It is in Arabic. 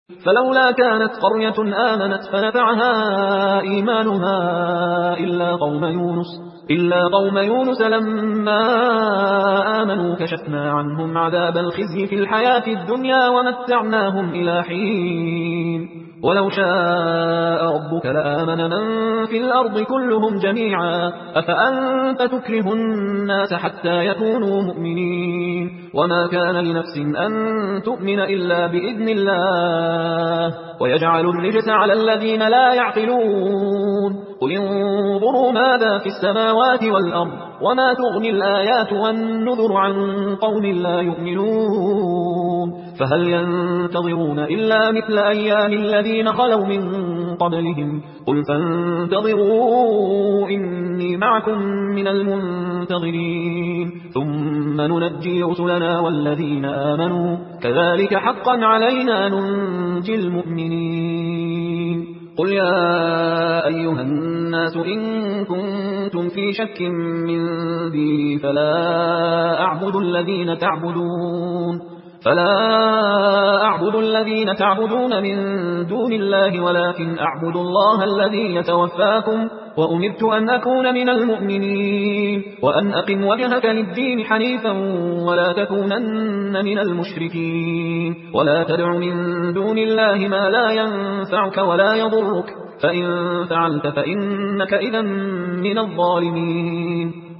فلولا كانت قرية آمنت فنفعها إيمانها إلا قوم يونس لما آمنوا كشفنا عنهم عذاب الخزي في الحياة الدنيا ومتعناهم إلى حين ولو شاء ربك لآمن من في الأرض كلهم جميعا أفأنت تكره الناس حتى يكونوا مؤمنين وما كان لنفس أن تؤمن إلا بإذن الله ويجعل الرجس على الذين لا يعقلون قل انظروا ماذا في السماوات والأرض وما تغني الآيات والنذر عن قوم لا يؤمنون فهل ينتظرون إلا مثل أيام الذين خلوا من قبلهم قل فانتظروا إني معكم من المنتظرين ثم ننجي رسلنا والذين آمنوا كذلك حقا علينا ننجي المؤمنين قل يا أيها الناس إن كنتم في شك من ديني فلا أعبد الذين تعبدون من دون الله ولكن أعبد الله الذي يتوفاكم وأمرت أن أكون من المؤمنين وأن أقم وجهك للدين حنيفا ولا تكونن من المشركين ولا تدع من دون الله ما لا ينفعك ولا يضرك فإن فعلت فإنك إذا من الظالمين